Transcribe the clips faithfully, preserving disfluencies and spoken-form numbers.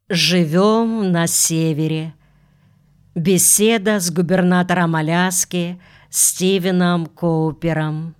Живем на севере. Беседа с губернатором Аляски Стивеном Коупером.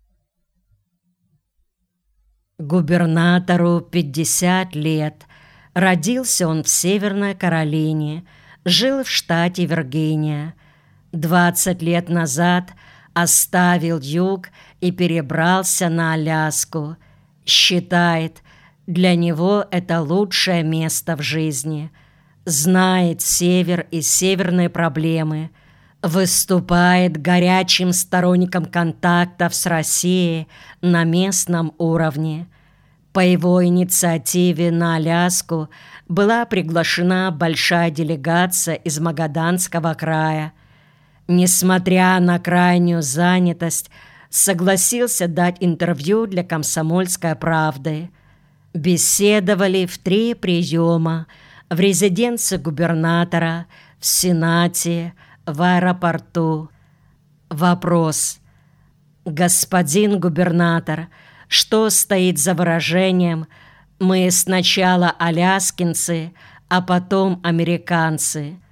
Губернатору пятьдесят лет. Родился он в Северной Каролине, жил в штате Виргиния. двадцать лет назад оставил юг и перебрался на Аляску. Считает, для него это лучшее место в жизни. Знает север и северные проблемы. Выступает горячим сторонником контактов с Россией на местном уровне. По его инициативе на Аляску была приглашена большая делегация из Магаданского края. Несмотря на крайнюю занятость, согласился дать интервью для «Комсомольской правды». Беседовали в три приема: в резиденции губернатора, в Сенате, в аэропорту. Вопрос: господин губернатор, что стоит за выражением «мы сначала аляскинцы, а потом американцы»?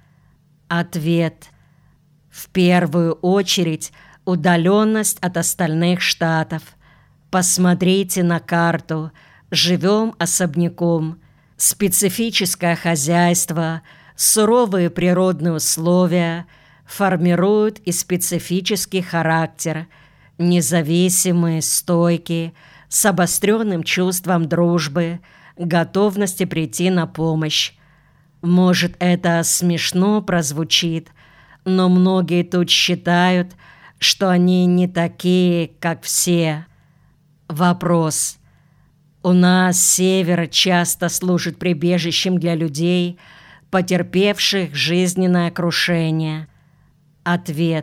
Ответ: в первую очередь удаленность от остальных штатов. Посмотрите на карту. Живем особняком. Специфическое хозяйство, суровые природные условия формируют и специфический характер. Независимые, стойкие, с обостренным чувством дружбы, готовности прийти на помощь. Может, это смешно прозвучит, но многие тут считают, что они не такие, как все. Вопрос: у нас север часто служит прибежищем для людей, потерпевших жизненное крушение. Ответ: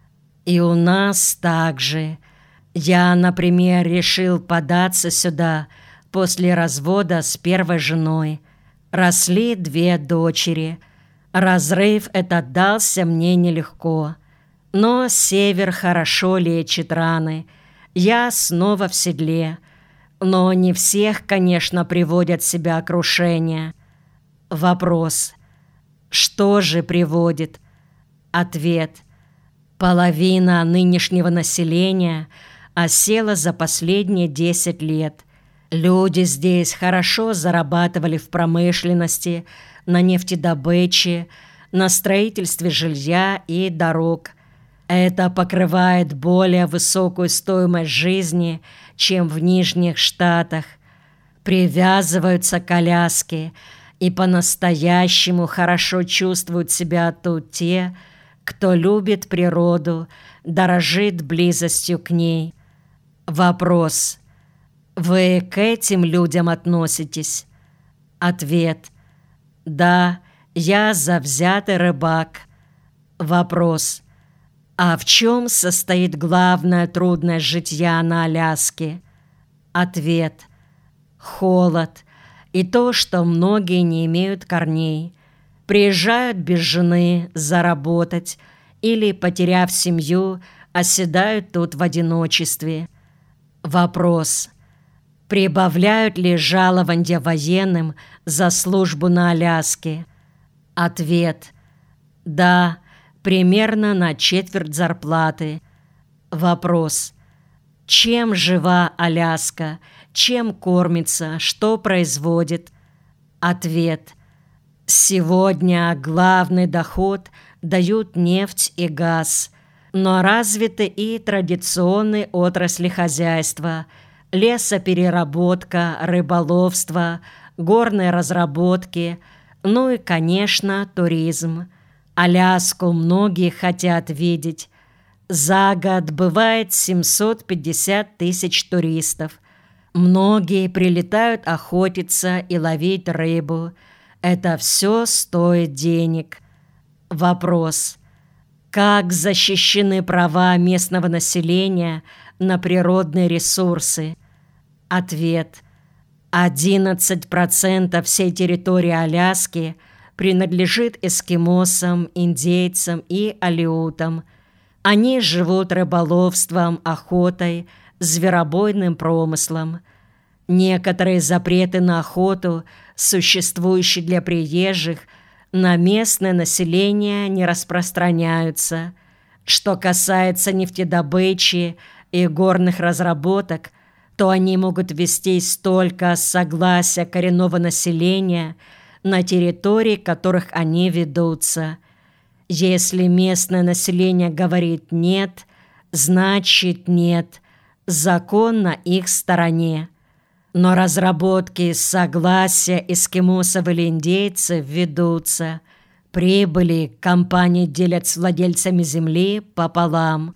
и у нас также. Я, например, решил податься сюда после развода с первой женой. Росли две дочери. Разрыв этот дался мне нелегко. Но север хорошо лечит раны. Я снова в седле. Но не всех, конечно, приводят в себя крушения. Вопрос: что же приводит? Ответ: половина нынешнего населения осела за последние десять лет. Люди здесь хорошо зарабатывали в промышленности, на нефтедобыче, на строительстве жилья и дорог. Это покрывает более высокую стоимость жизни, чем в Нижних Штатах. Привязываются к Аляске, и по-настоящему хорошо чувствуют себя тут те, кто любит природу, дорожит близостью к ней. Вопрос: вы к этим людям относитесь? Ответ: да, я завзятый рыбак. Вопрос: а в чем состоит главная трудность житья на Аляске? Ответ: холод и то, что многие не имеют корней. Приезжают без жены заработать или, потеряв семью, оседают тут в одиночестве. Вопрос: прибавляют ли жалования военным за службу на Аляске? Ответ: да, примерно на четверть зарплаты. Вопрос: чем жива Аляска? Чем кормится? Что производит? Ответ: сегодня главный доход дают нефть и газ, но развиты и традиционные отрасли хозяйства: лесопереработка, рыболовство, горные разработки, ну и, конечно, туризм. Аляску многие хотят видеть. За год бывает семьсот пятьдесят тысяч туристов. Многие прилетают охотиться и ловить рыбу. Это все стоит денег. Вопрос: как защищены права местного населения на природные ресурсы? Ответ: одиннадцать процентов всей территории Аляски принадлежит эскимосам, индейцам и алеутам. Они живут рыболовством, охотой, зверобойным промыслом. Некоторые запреты на охоту, существующие для приезжих, на местное население не распространяются. Что касается нефтедобычи и горных разработок, то они могут вестись только с согласия коренного населения на территории, которых они ведутся. Если местное население говорит «нет», значит «нет», закон на их стороне. Но разработки с согласия эскимосов или индейцев ведутся. Прибыли компании делят с владельцами земли пополам.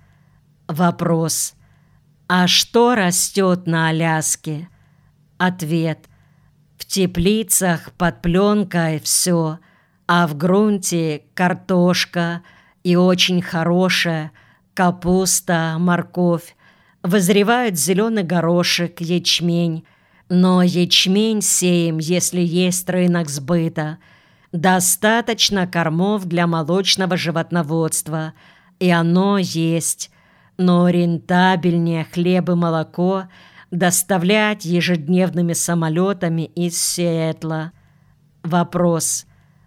Вопрос: а что растет на Аляске? Ответ: в теплицах под пленкой все, а в грунте картошка и очень хорошая капуста, морковь. Вызревают зеленый горошек, ячмень. Но ячмень сеем, если есть рынок сбыта. Достаточно кормов для молочного животноводства, и оно есть. Но рентабельнее хлеб и молоко доставлять ежедневными самолетами из Сиэтла. Вопрос: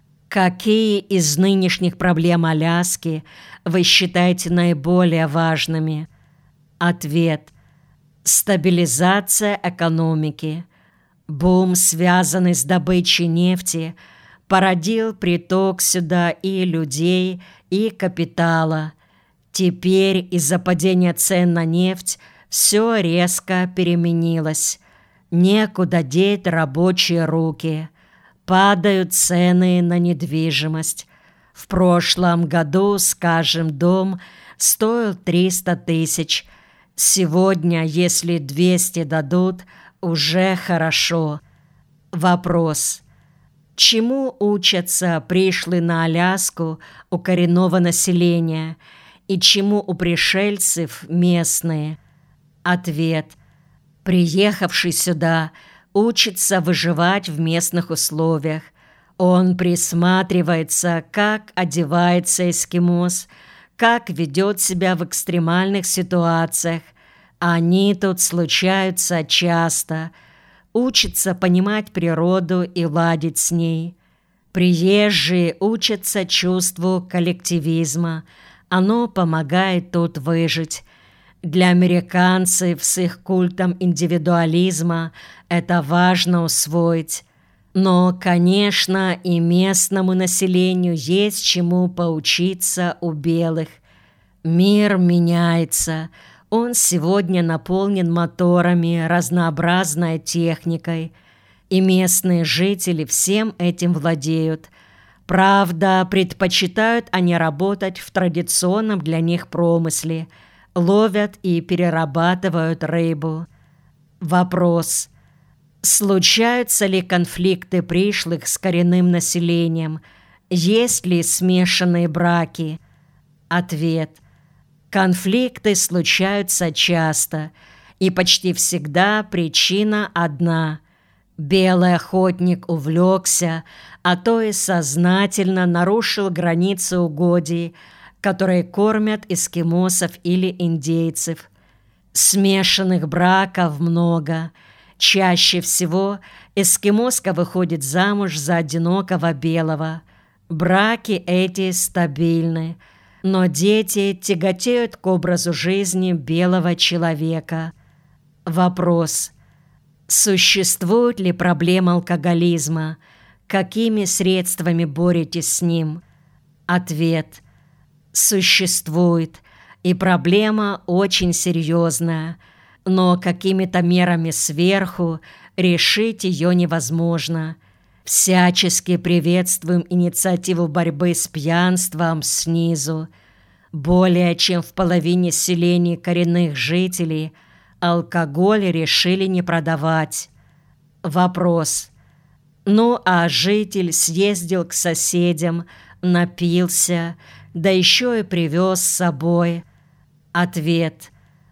какие из нынешних проблем Аляски вы считаете наиболее важными? Ответ: стабилизация экономики. Бум, связанный с добычей нефти, породил приток сюда и людей, и капитала. Теперь из-за падения цен на нефть все резко переменилось. Некуда деть рабочие руки. Падают цены на недвижимость. В прошлом году, скажем, дом стоил триста тысяч. Сегодня, если двести дадут, уже хорошо. Вопрос: чему учатся пришлые на Аляску у коренного населения и чему у пришельцев местные? Ответ: приехавший сюда учится выживать в местных условиях. Он присматривается, как одевается эскимос, как ведет себя в экстремальных ситуациях. Они тут случаются часто. Учится понимать природу и ладить с ней. Приезжие учатся чувству коллективизма. Оно помогает тут выжить. Для американцев с их культом индивидуализма это важно усвоить. Но, конечно, и местному населению есть чему поучиться у белых. Мир меняется. Он сегодня наполнен моторами, разнообразной техникой. И местные жители всем этим владеют. Правда, предпочитают они работать в традиционном для них промысле. Ловят и перерабатывают рыбу. Вопрос: случаются ли конфликты пришлых с коренным населением? Есть ли смешанные браки? Ответ: конфликты случаются часто, и почти всегда причина одна. Белый охотник увлекся, а то и сознательно нарушил границы угодий, которые кормят эскимосов или индейцев. Смешанных браков много. Чаще всего эскимоска выходит замуж за одинокого белого. Браки эти стабильны, но дети тяготеют к образу жизни белого человека. Вопрос: существует ли проблема алкоголизма? Какими средствами боретесь с ним? Ответ: существует, и проблема очень серьезная, но какими-то мерами сверху решить ее невозможно. Всячески приветствуем инициативу борьбы с пьянством снизу. Более чем в половине селений коренных жителей алкоголь решили не продавать. Вопрос: ну а житель съездил к соседям, напился, да еще и привез с собой. Ответ: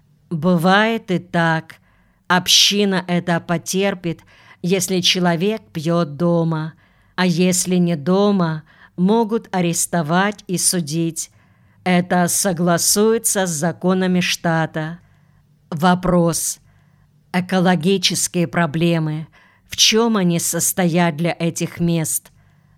бывает и так. Община это потерпит, если человек пьет дома, а если не дома, могут арестовать и судить. Это согласуется с законами штата. Вопрос: Экологические проблемы. В чем они состоят для этих мест?